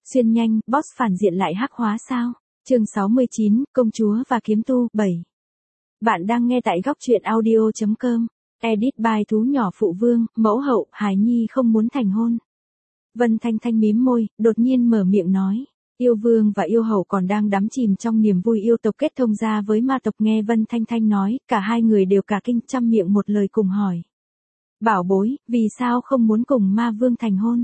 Xuyên nhanh, boss phản diện lại hắc hóa sao? Chương 69, Công chúa và kiếm tu, 7. Bạn đang nghe tại góc truyện audio.com. Edit by Thú Nhỏ Phụ Vương, mẫu hậu, Hải Nhi không muốn thành hôn. Vân Thanh Thanh mím môi, đột nhiên mở miệng nói. Yêu vương và yêu hậu còn đang đắm chìm trong niềm vui yêu tộc kết thông gia với ma tộc, nghe Vân Thanh Thanh nói, cả hai người đều cả kinh, trăm miệng một lời cùng hỏi. Bảo bối, vì sao không muốn cùng ma vương thành hôn?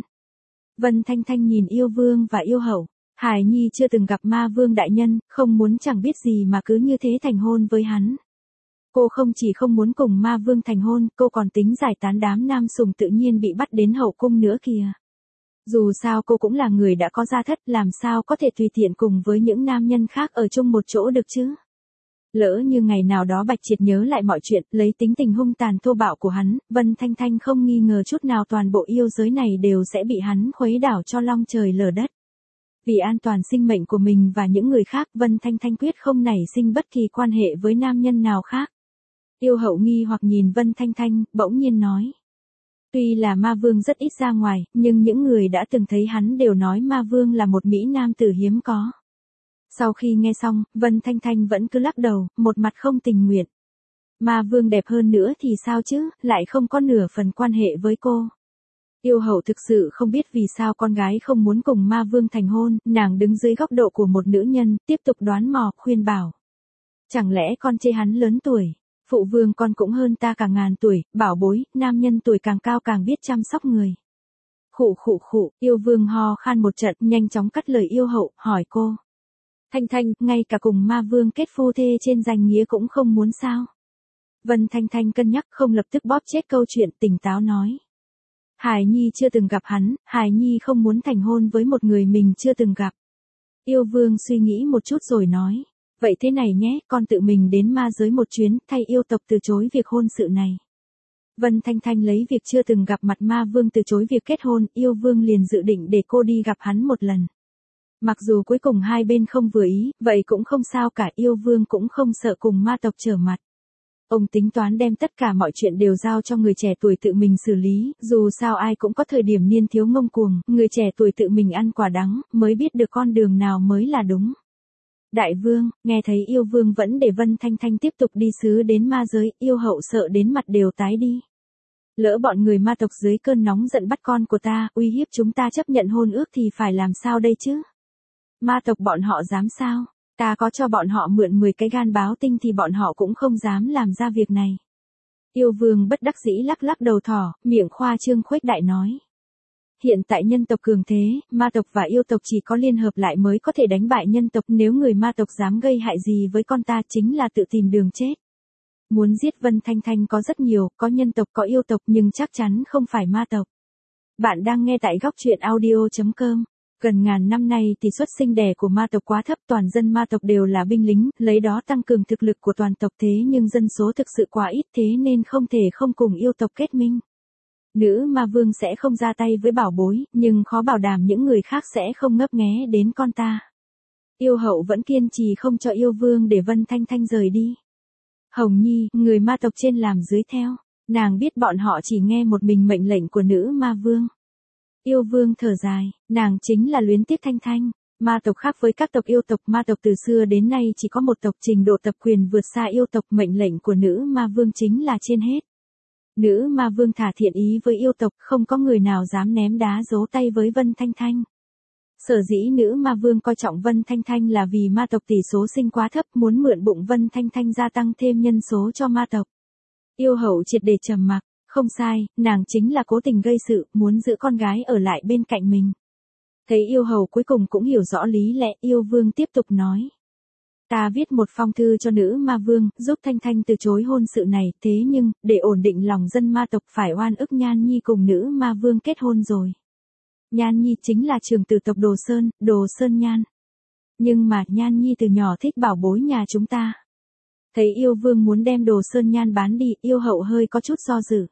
Vân Thanh Thanh nhìn yêu vương và yêu hậu. Hải Nhi chưa từng gặp ma vương đại nhân, không muốn chẳng biết gì mà cứ như thế thành hôn với hắn. Cô không chỉ không muốn cùng ma vương thành hôn, cô còn tính giải tán đám nam sùng tự nhiên bị bắt đến hậu cung nữa kìa. Dù sao cô cũng là người đã có gia thất, làm sao có thể tùy tiện cùng với những nam nhân khác ở chung một chỗ được chứ. Lỡ như ngày nào đó Bạch Triệt nhớ lại mọi chuyện, lấy tính tình hung tàn thô bạo của hắn, Vân Thanh Thanh không nghi ngờ chút nào toàn bộ yêu giới này đều sẽ bị hắn khuấy đảo cho long trời lở đất. Vì an toàn sinh mệnh của mình và những người khác, Vân Thanh Thanh quyết không nảy sinh bất kỳ quan hệ với nam nhân nào khác. Yêu hậu nghi hoặc nhìn Vân Thanh Thanh, bỗng nhiên nói. Tuy là ma vương rất ít ra ngoài, nhưng những người đã từng thấy hắn đều nói ma vương là một mỹ nam tử hiếm có. Sau khi nghe xong, Vân Thanh Thanh vẫn cứ lắc đầu, một mặt không tình nguyện. Ma vương đẹp hơn nữa thì sao chứ, lại không có nửa phần quan hệ với cô. Yêu hậu thực sự không biết vì sao con gái không muốn cùng ma vương thành hôn, nàng đứng dưới góc độ của một nữ nhân, tiếp tục đoán mò, khuyên bảo. Chẳng lẽ con chê hắn lớn tuổi? Phụ vương con cũng hơn ta cả ngàn tuổi, bảo bối, nam nhân tuổi càng cao càng biết chăm sóc người. Khụ khụ khụ, yêu vương ho khan một trận, nhanh chóng cắt lời yêu hậu, hỏi cô. Thanh Thanh, ngay cả cùng ma vương kết phu thê trên danh nghĩa cũng không muốn sao? Vân Thanh Thanh cân nhắc không lập tức bóp chết câu chuyện, tỉnh táo nói. Hải Nhi chưa từng gặp hắn, Hải Nhi không muốn thành hôn với một người mình chưa từng gặp. Yêu vương suy nghĩ một chút rồi nói. Vậy thế này nhé, con tự mình đến ma giới một chuyến, thay yêu tộc từ chối việc hôn sự này. Vân Thanh Thanh lấy việc chưa từng gặp mặt ma vương từ chối việc kết hôn, yêu vương liền dự định để cô đi gặp hắn một lần. Mặc dù cuối cùng hai bên không vừa ý, vậy cũng không sao cả, yêu vương cũng không sợ cùng ma tộc trở mặt. Ông tính toán đem tất cả mọi chuyện đều giao cho người trẻ tuổi tự mình xử lý, dù sao ai cũng có thời điểm niên thiếu ngông cuồng, người trẻ tuổi tự mình ăn quả đắng, mới biết được con đường nào mới là đúng. Đại vương, nghe thấy yêu vương vẫn để Vân Thanh Thanh tiếp tục đi xứ đến ma giới, yêu hậu sợ đến mặt đều tái đi. Lỡ bọn người ma tộc dưới cơn nóng giận bắt con của ta, uy hiếp chúng ta chấp nhận hôn ước thì phải làm sao đây chứ? Ma tộc bọn họ dám sao? Ta có cho bọn họ mượn 10 cái gan báo tinh thì bọn họ cũng không dám làm ra việc này. Yêu vương bất đắc dĩ lắc lắc đầu thỏ, miệng khoa trương khuếch đại nói. Hiện tại nhân tộc cường thế, ma tộc và yêu tộc chỉ có liên hợp lại mới có thể đánh bại nhân tộc, nếu người ma tộc dám gây hại gì với con ta chính là tự tìm đường chết. Muốn giết Vân Thanh Thanh có rất nhiều, có nhân tộc có yêu tộc nhưng chắc chắn không phải ma tộc. Bạn đang nghe tại góc truyện audio.com. Gần ngàn năm nay tỷ suất sinh đẻ của ma tộc quá thấp, toàn dân ma tộc đều là binh lính, lấy đó tăng cường thực lực của toàn tộc, thế nhưng dân số thực sự quá ít, thế nên không thể không cùng yêu tộc kết minh. Nữ ma vương sẽ không ra tay với bảo bối, nhưng khó bảo đảm những người khác sẽ không ngấp nghé đến con ta. Yêu hậu vẫn kiên trì không cho yêu vương để Vân Thanh Thanh rời đi. Hồng Nhi, người ma tộc trên làm dưới theo, nàng biết bọn họ chỉ nghe một mình mệnh lệnh của nữ ma vương. Yêu vương thở dài, nàng chính là luyến tiếc Thanh Thanh. Ma tộc khác với các tộc yêu tộc, ma tộc từ xưa đến nay chỉ có một tộc, trình độ tập quyền vượt xa yêu tộc, mệnh lệnh của nữ ma vương chính là trên hết. Nữ ma vương thả thiện ý với yêu tộc, không có người nào dám ném đá giấu tay với Vân Thanh Thanh. Sở dĩ nữ ma vương coi trọng Vân Thanh Thanh là vì ma tộc tỷ số sinh quá thấp, muốn mượn bụng Vân Thanh Thanh gia tăng thêm nhân số cho ma tộc. Yêu hậu triệt để trầm mặc. Không sai, nàng chính là cố tình gây sự, muốn giữ con gái ở lại bên cạnh mình. Thấy yêu hầu cuối cùng cũng hiểu rõ lý lẽ, yêu vương tiếp tục nói. Ta viết một phong thư cho nữ ma vương, giúp Thanh Thanh từ chối hôn sự này, thế nhưng, để ổn định lòng dân ma tộc phải oan ức Nhan Nhi cùng nữ ma vương kết hôn rồi. Nhan Nhi chính là trưởng tử tộc Đồ Sơn Nhan. Nhưng mà Nhan Nhi từ nhỏ thích bảo bối nhà chúng ta. Thấy yêu vương muốn đem Đồ Sơn Nhan bán đi, yêu hậu hơi có chút do dự.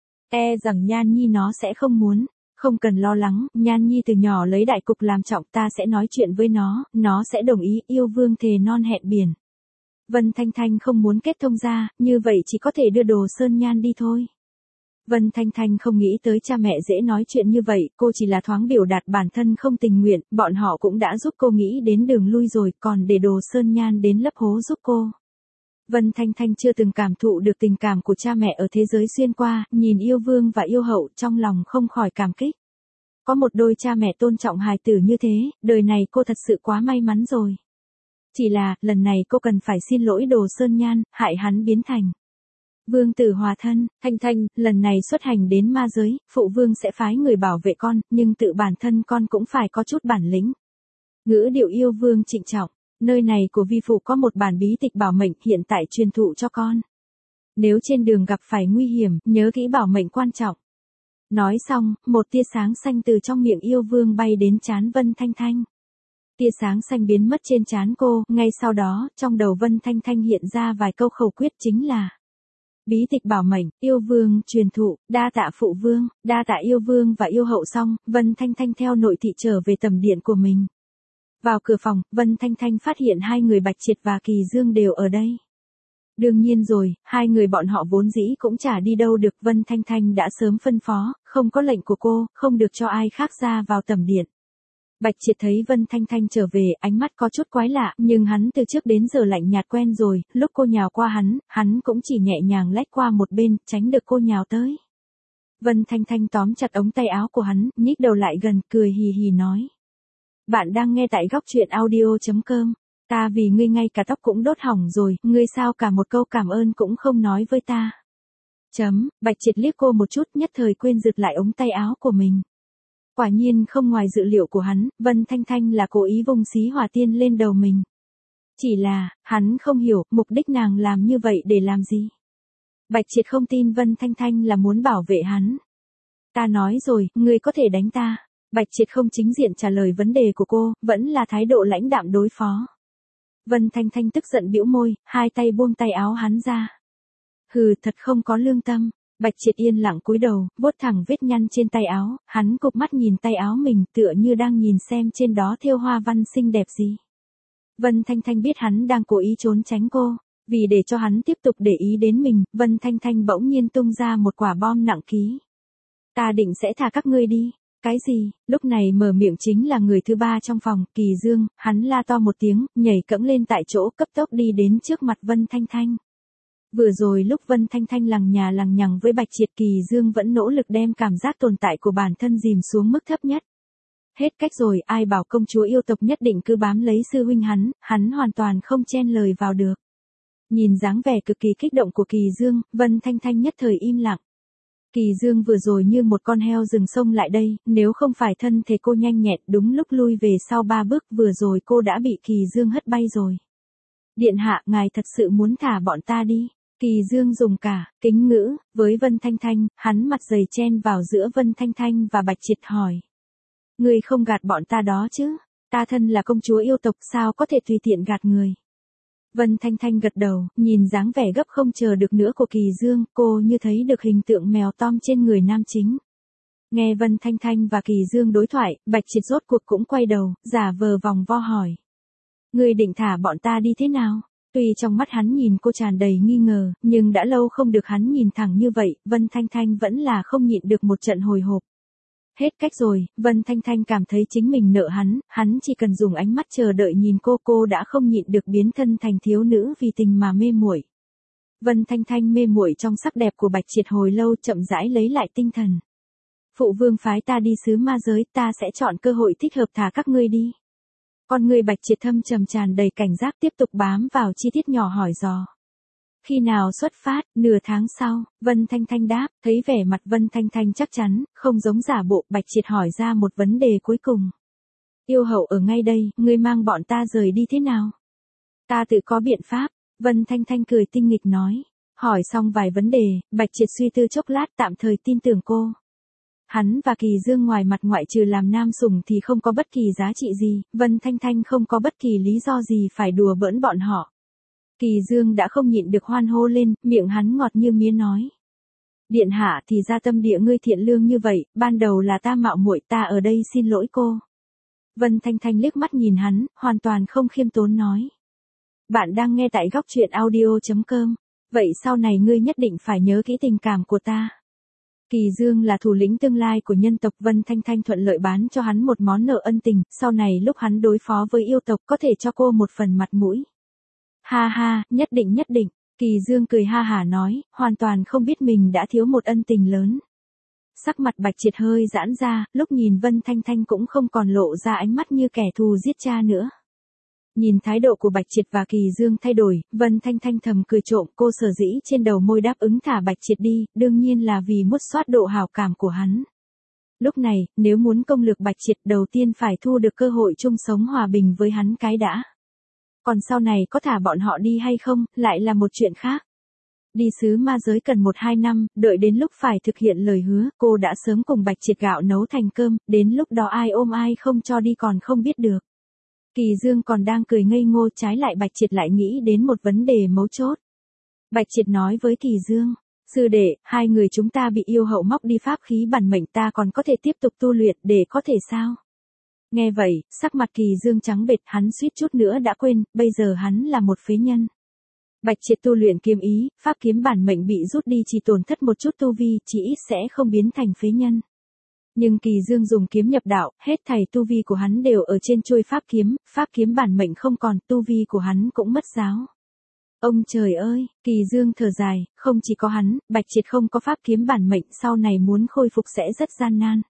E rằng Nhan Nhi nó sẽ không muốn, không cần lo lắng, Nhan Nhi từ nhỏ lấy đại cục làm trọng, ta sẽ nói chuyện với nó sẽ đồng ý, yêu vương thề non hẹn biển. Vân Thanh Thanh không muốn kết thông gia, như vậy chỉ có thể đưa Đồ Sơn Nhan đi thôi. Vân Thanh Thanh không nghĩ tới cha mẹ dễ nói chuyện như vậy, cô chỉ là thoáng biểu đạt bản thân không tình nguyện, bọn họ cũng đã giúp cô nghĩ đến đường lui rồi, còn để Đồ Sơn Nhan đến lấp hố giúp cô. Vân Thanh Thanh chưa từng cảm thụ được tình cảm của cha mẹ ở thế giới xuyên qua, nhìn yêu vương và yêu hậu trong lòng không khỏi cảm kích. Có một đôi cha mẹ tôn trọng hài tử như thế, đời này cô thật sự quá may mắn rồi. Chỉ là, lần này cô cần phải xin lỗi Đồ Sơn Nhan, hại hắn biến thành vương tử hòa thân. Thanh Thanh, lần này xuất hành đến ma giới, phụ vương sẽ phái người bảo vệ con, nhưng tự bản thân con cũng phải có chút bản lĩnh. Ngữ điệu yêu vương trịnh trọng, nơi này của vi phụ có một bản bí tịch bảo mệnh hiện tại truyền thụ cho con. Nếu trên đường gặp phải nguy hiểm, nhớ kỹ bảo mệnh quan trọng. Nói xong, một tia sáng xanh từ trong miệng yêu vương bay đến trán Vân Thanh Thanh. Tia sáng xanh biến mất trên trán cô, ngay sau đó, trong đầu Vân Thanh Thanh hiện ra vài câu khẩu quyết chính là: bí tịch bảo mệnh, yêu vương, truyền thụ, đa tạ phụ vương, đa tạ yêu vương và yêu hậu. Xong, Vân Thanh Thanh theo nội thị trở về tầm điện của mình. Vào cửa phòng, Vân Thanh Thanh phát hiện hai người Bạch Triệt và Kỳ Dương đều ở đây. Đương nhiên rồi, hai người bọn họ vốn dĩ cũng chả đi đâu được. Vân Thanh Thanh đã sớm phân phó, không có lệnh của cô, không được cho ai khác ra vào tầm điện. Bạch Triệt thấy Vân Thanh Thanh trở về, ánh mắt có chút quái lạ, nhưng hắn từ trước đến giờ lạnh nhạt quen rồi, lúc cô nhào qua hắn cũng chỉ nhẹ nhàng lách qua một bên, tránh được cô nhào tới. Vân Thanh Thanh tóm chặt ống tay áo của hắn, nhích đầu lại gần, cười hì hì nói: bạn đang nghe tại góc truyện audio.com. Ta vì ngươi ngay cả tóc cũng đốt hỏng rồi, ngươi sao cả một câu cảm ơn cũng không nói với ta. Bạch Triệt liếc cô một chút, nhất thời quên giật lại ống tay áo của mình. Quả nhiên không ngoài dự liệu của hắn, Vân Thanh Thanh là cố ý vung xí hỏa tiên lên đầu mình. Chỉ là, hắn không hiểu, mục đích nàng làm như vậy để làm gì. Bạch Triệt không tin Vân Thanh Thanh là muốn bảo vệ hắn. Ta nói rồi, ngươi có thể đánh ta. Bạch Triệt không chính diện trả lời vấn đề của cô, vẫn là thái độ lãnh đạm đối phó. Vân Thanh Thanh tức giận bĩu môi, hai tay buông tay áo hắn ra. Hừ, thật không có lương tâm. Bạch Triệt yên lặng cúi đầu, vuốt thẳng vết nhăn trên tay áo, hắn cụp mắt nhìn tay áo mình, tựa như đang nhìn xem trên đó thêu hoa văn xinh đẹp gì. Vân Thanh Thanh biết hắn đang cố ý trốn tránh cô, vì để cho hắn tiếp tục để ý đến mình, Vân Thanh Thanh bỗng nhiên tung ra một quả bom nặng ký. Ta định sẽ thả các ngươi đi. Cái gì? Lúc này mở miệng chính là người thứ ba trong phòng, Kỳ Dương, hắn la to một tiếng, nhảy cẫng lên tại chỗ, cấp tốc đi đến trước mặt Vân Thanh Thanh. Vừa rồi lúc Vân Thanh Thanh lằng nhà lằng nhằng với Bạch Triệt, Kỳ Dương vẫn nỗ lực đem cảm giác tồn tại của bản thân dìm xuống mức thấp nhất. Hết cách rồi, ai bảo công chúa yêu tộc nhất định cứ bám lấy sư huynh hắn hoàn toàn không chen lời vào được. Nhìn dáng vẻ cực kỳ kích động của Kỳ Dương, Vân Thanh Thanh nhất thời im lặng. Kỳ Dương vừa rồi như một con heo rừng xông lại đây, nếu không phải thân thể cô nhanh nhẹn, đúng lúc lui về sau 3 bước, vừa rồi cô đã bị Kỳ Dương hất bay rồi. Điện hạ, ngài thật sự muốn thả bọn ta đi. Kỳ Dương dùng cả kính ngữ với Vân Thanh Thanh, hắn mặt dày chen vào giữa Vân Thanh Thanh và Bạch Triệt hỏi: ngươi không gạt bọn ta đó chứ? Ta thân là công chúa yêu tộc, sao có thể tùy tiện gạt người? Vân Thanh Thanh gật đầu, nhìn dáng vẻ gấp không chờ được nữa của Kỳ Dương, cô như thấy được hình tượng mèo Tom trên người nam chính. Nghe Vân Thanh Thanh và Kỳ Dương đối thoại, Bạch Triệt rốt cuộc cũng quay đầu, giả vờ vòng vo hỏi: ngươi định thả bọn ta đi thế nào? Tuy trong mắt hắn nhìn cô tràn đầy nghi ngờ, nhưng đã lâu không được hắn nhìn thẳng như vậy, Vân Thanh Thanh vẫn là không nhịn được một trận hồi hộp. Hết cách rồi, Vân Thanh Thanh cảm thấy chính mình nợ hắn chỉ cần dùng ánh mắt chờ đợi nhìn cô đã không nhịn được biến thân thành thiếu nữ vì tình mà mê muội. Vân Thanh Thanh mê muội trong sắc đẹp của Bạch Triệt hồi lâu, chậm rãi lấy lại tinh thần. Phụ vương phái ta đi xứ ma giới, ta sẽ chọn cơ hội thích hợp thả các ngươi đi. Con người Bạch Triệt thâm trầm tràn đầy cảnh giác, tiếp tục bám vào chi tiết nhỏ hỏi dò. Khi nào xuất phát? Nửa tháng sau, Vân Thanh Thanh đáp, thấy vẻ mặt Vân Thanh Thanh chắc chắn, không giống giả bộ, Bạch Triệt hỏi ra một vấn đề cuối cùng. Yêu hậu ở ngay đây, ngươi mang bọn ta rời đi thế nào? Ta tự có biện pháp, Vân Thanh Thanh cười tinh nghịch nói. Hỏi xong vài vấn đề, Bạch Triệt suy tư chốc lát, tạm thời tin tưởng cô. Hắn và Kỳ Dương ngoài mặt ngoại trừ làm nam sủng thì không có bất kỳ giá trị gì, Vân Thanh Thanh không có bất kỳ lý do gì phải đùa bỡn bọn họ. Kỳ Dương đã không nhịn được hoan hô lên, miệng hắn ngọt như mía nói: điện hạ, thì ra tâm địa ngươi thiện lương như vậy, ban đầu là ta mạo muội, ta ở đây xin lỗi cô. Vân Thanh Thanh liếc mắt nhìn hắn, hoàn toàn không khiêm tốn nói: bạn đang nghe tại góc truyện audio.com, vậy sau này ngươi nhất định phải nhớ kỹ tình cảm của ta. Kỳ Dương là thủ lĩnh tương lai của nhân tộc, Vân Thanh Thanh thuận lợi bán cho hắn một món nợ ân tình, sau này lúc hắn đối phó với yêu tộc có thể cho cô một phần mặt mũi. Ha ha, nhất định, Kỳ Dương cười ha hả nói, hoàn toàn không biết mình đã thiếu một ân tình lớn. Sắc mặt Bạch Triệt hơi giãn ra, lúc nhìn Vân Thanh Thanh cũng không còn lộ ra ánh mắt như kẻ thù giết cha nữa. Nhìn thái độ của Bạch Triệt và Kỳ Dương thay đổi, Vân Thanh Thanh thầm cười trộm, cô sở dĩ trên đầu môi đáp ứng thả Bạch Triệt đi, đương nhiên là vì mút xoát độ hảo cảm của hắn. Lúc này, nếu muốn công lược Bạch Triệt đầu tiên phải thu được cơ hội chung sống hòa bình với hắn cái đã. Còn sau này có thả bọn họ đi hay không, lại là một chuyện khác. Đi xứ ma giới cần 1-2 năm, đợi đến lúc phải thực hiện lời hứa, cô đã sớm cùng Bạch Triệt gạo nấu thành cơm, đến lúc đó ai ôm ai không cho đi còn không biết được. Kỳ Dương còn đang cười ngây ngô, trái lại Bạch Triệt lại nghĩ đến một vấn đề mấu chốt. Bạch Triệt nói với Kỳ Dương, sư đệ, hai người chúng ta bị yêu hậu móc đi pháp khí bản mệnh, ta còn có thể tiếp tục tu luyện, để có thể sao? Nghe vậy, sắc mặt Kỳ Dương trắng bệch, hắn suýt chút nữa đã quên, bây giờ hắn là một phế nhân. Bạch Triệt tu luyện kiếm ý, pháp kiếm bản mệnh bị rút đi chỉ tổn thất một chút tu vi, chỉ ít sẽ không biến thành phế nhân. Nhưng Kỳ Dương dùng kiếm nhập đạo, hết thảy tu vi của hắn đều ở trên chuôi pháp kiếm bản mệnh không còn, tu vi của hắn cũng mất giáo. Ông trời ơi, Kỳ Dương thở dài, không chỉ có hắn, Bạch Triệt không có pháp kiếm bản mệnh, sau này muốn khôi phục sẽ rất gian nan.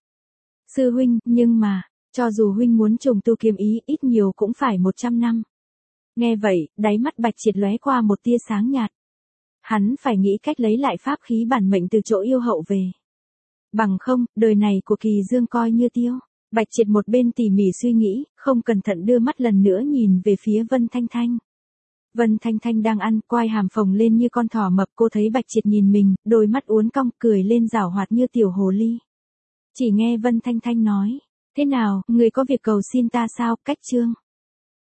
Sư huynh, nhưng mà, cho dù huynh muốn trùng tu kiếm ý, ít nhiều cũng phải 100 năm. Nghe vậy, đáy mắt Bạch Triệt lóe qua một tia sáng nhạt. Hắn phải nghĩ cách lấy lại pháp khí bản mệnh từ chỗ yêu hậu về. Bằng không, đời này của Kỳ Dương coi như tiêu. Bạch Triệt một bên tỉ mỉ suy nghĩ, không cẩn thận đưa mắt lần nữa nhìn về phía Vân Thanh Thanh. Vân Thanh Thanh đang ăn, quai hàm phồng lên như con thỏ mập, cô thấy Bạch Triệt nhìn mình, đôi mắt uốn cong, cười lên giảo hoạt như tiểu hồ ly. Chỉ nghe Vân Thanh Thanh nói, thế nào, người có việc cầu xin ta sao, cách chương.